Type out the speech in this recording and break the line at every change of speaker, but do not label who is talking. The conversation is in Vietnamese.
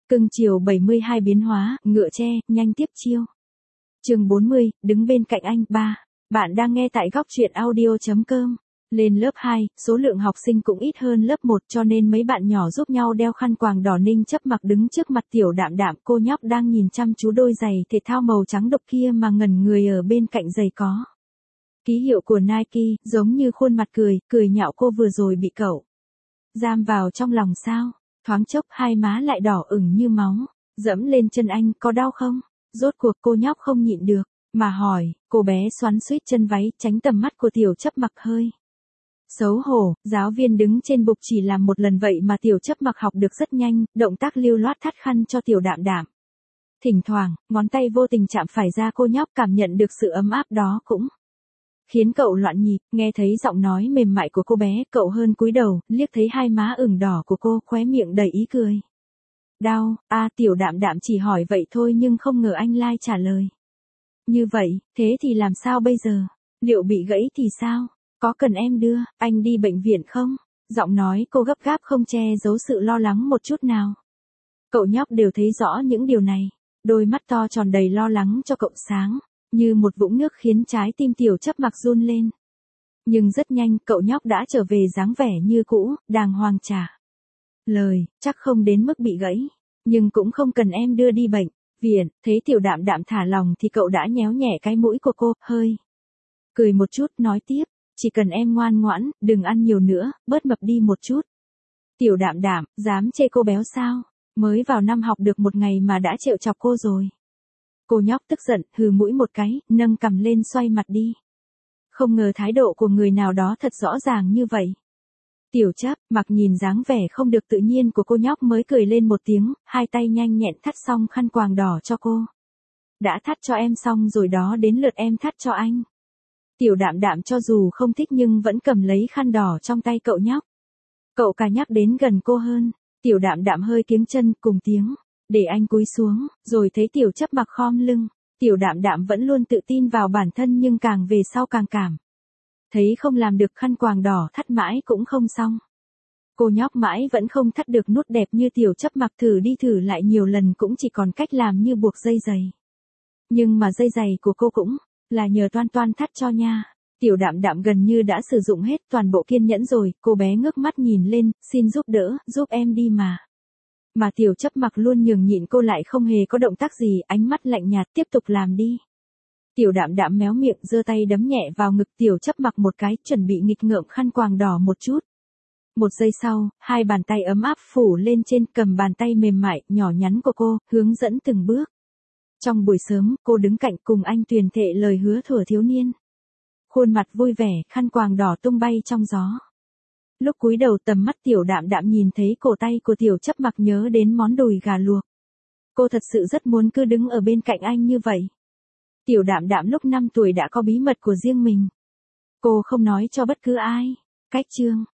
Cưng chiều 72 biến hóa, ngựa tre, nhanh tiếp chiêu. Chương 40, đứng bên cạnh anh. 3. Bạn đang nghe tại góc truyện audio.com. Lên lớp 2, số lượng học sinh cũng ít hơn lớp 1 cho nên mấy bạn nhỏ giúp nhau đeo khăn quàng đỏ. Ninh Chấp Mặc đứng trước mặt Tiểu Đạm Đạm, cô nhóc đang nhìn chăm chú đôi giày thể thao màu trắng độc kia mà ngẩn người ở bên cạnh giày có ký hiệu của Nike, giống như khuôn mặt cười nhạo cô vừa rồi bị cậu giam vào trong lòng sao. Thoáng chốc hai má lại đỏ ửng như máu. Dẫm lên chân anh, có đau không? Rốt cuộc cô nhóc không nhịn được mà hỏi. Cô bé xoắn xuýt chân váy, tránh tầm mắt của Tiểu Chấp Mặc hơi xấu hổ. Giáo viên đứng trên bục chỉ làm một lần vậy mà Tiểu Chấp Mặc học được rất nhanh, động tác lưu loát thắt khăn cho Tiểu Đạm Đạm. Thỉnh thoảng, ngón tay vô tình chạm phải da cô nhóc, cảm nhận được sự ấm áp đó cũng khiến cậu loạn nhịp. Nghe thấy giọng nói mềm mại của cô bé, cậu hơn cúi đầu, liếc thấy hai má ửng đỏ của cô, khóe miệng đầy ý cười. Đau, Tiểu Đạm Đạm chỉ hỏi vậy thôi nhưng không ngờ anh lai trả lời như vậy. Thế thì làm sao bây giờ? Liệu bị gãy thì sao? Có cần em đưa anh đi bệnh viện không? Giọng nói cô gấp gáp không che giấu sự lo lắng một chút nào. Cậu nhóc đều thấy rõ những điều này. Đôi mắt to tròn đầy lo lắng cho cậu sáng như một vũng nước, khiến trái tim Tiểu Chấp Mặc run lên. Nhưng rất nhanh, cậu nhóc đã trở về dáng vẻ như cũ, đàng hoàng trả lời, chắc không đến mức bị gãy, nhưng cũng không cần em đưa đi bệnh viện. Thấy Tiểu Đạm Đạm thả lòng thì cậu đã nhéo nhẹ cái mũi của cô, hơi cười một chút, nói tiếp, chỉ cần em ngoan ngoãn, đừng ăn nhiều nữa, bớt mập đi một chút. Tiểu Đạm Đạm, dám chê cô béo sao? Mới vào năm học được một ngày mà đã trêu chọc cô rồi. Cô nhóc tức giận, hừ mũi một cái, nâng cằm lên xoay mặt đi. Không ngờ thái độ của người nào đó thật rõ ràng như vậy. Tiểu Chấp Mặc nhìn dáng vẻ không được tự nhiên của cô nhóc mới cười lên một tiếng, hai tay nhanh nhẹn thắt xong khăn quàng đỏ cho cô. Đã thắt cho em xong rồi đó, đến lượt em thắt cho anh. Tiểu Đạm Đạm cho dù không thích nhưng vẫn cầm lấy khăn đỏ trong tay cậu nhóc. Cậu cả nhắc đến gần cô hơn. Tiểu Đạm Đạm hơi kiếng chân, cùng tiếng để anh cúi xuống, rồi thấy Tiểu Chấp Mặc khom lưng. Tiểu Đạm Đạm vẫn luôn tự tin vào bản thân nhưng càng về sau càng cảm thấy không làm được, khăn quàng đỏ thắt mãi cũng không xong. Cô nhóc mãi vẫn không thắt được nút đẹp như Tiểu Chấp Mặc, thử đi thử lại nhiều lần cũng chỉ còn cách làm như buộc dây giày. Nhưng mà dây giày của cô cũng là nhờ Toan Toan thắt cho nha. Tiểu Đạm Đạm gần như đã sử dụng hết toàn bộ kiên nhẫn rồi, cô bé ngước mắt nhìn lên, xin giúp đỡ, giúp em đi mà. Mà Tiểu Chấp Mặc luôn nhường nhịn, cô lại không hề có động tác gì, ánh mắt lạnh nhạt, tiếp tục làm đi. Tiểu Đạm Đạm méo miệng, giơ tay đấm nhẹ vào ngực Tiểu Chấp Mặc một cái, chuẩn bị nghịch ngợm khăn quàng đỏ một chút. Một giây sau, hai bàn tay ấm áp phủ lên trên, cầm bàn tay mềm mại, nhỏ nhắn của cô, hướng dẫn từng bước. Trong buổi sớm, cô đứng cạnh cùng anh tuyên thệ lời hứa thuở thiếu niên. Khuôn mặt vui vẻ, khăn quàng đỏ tung bay trong gió. Lúc cúi đầu, tầm mắt Tiểu Đạm Đạm nhìn thấy cổ tay của Tiểu Chấp Mặc, nhớ đến món đùi gà luộc. Cô thật sự rất muốn cứ đứng ở bên cạnh anh như vậy. Tiểu Đạm Đạm lúc 5 tuổi đã có bí mật của riêng mình. Cô không nói cho bất cứ ai. Cách chương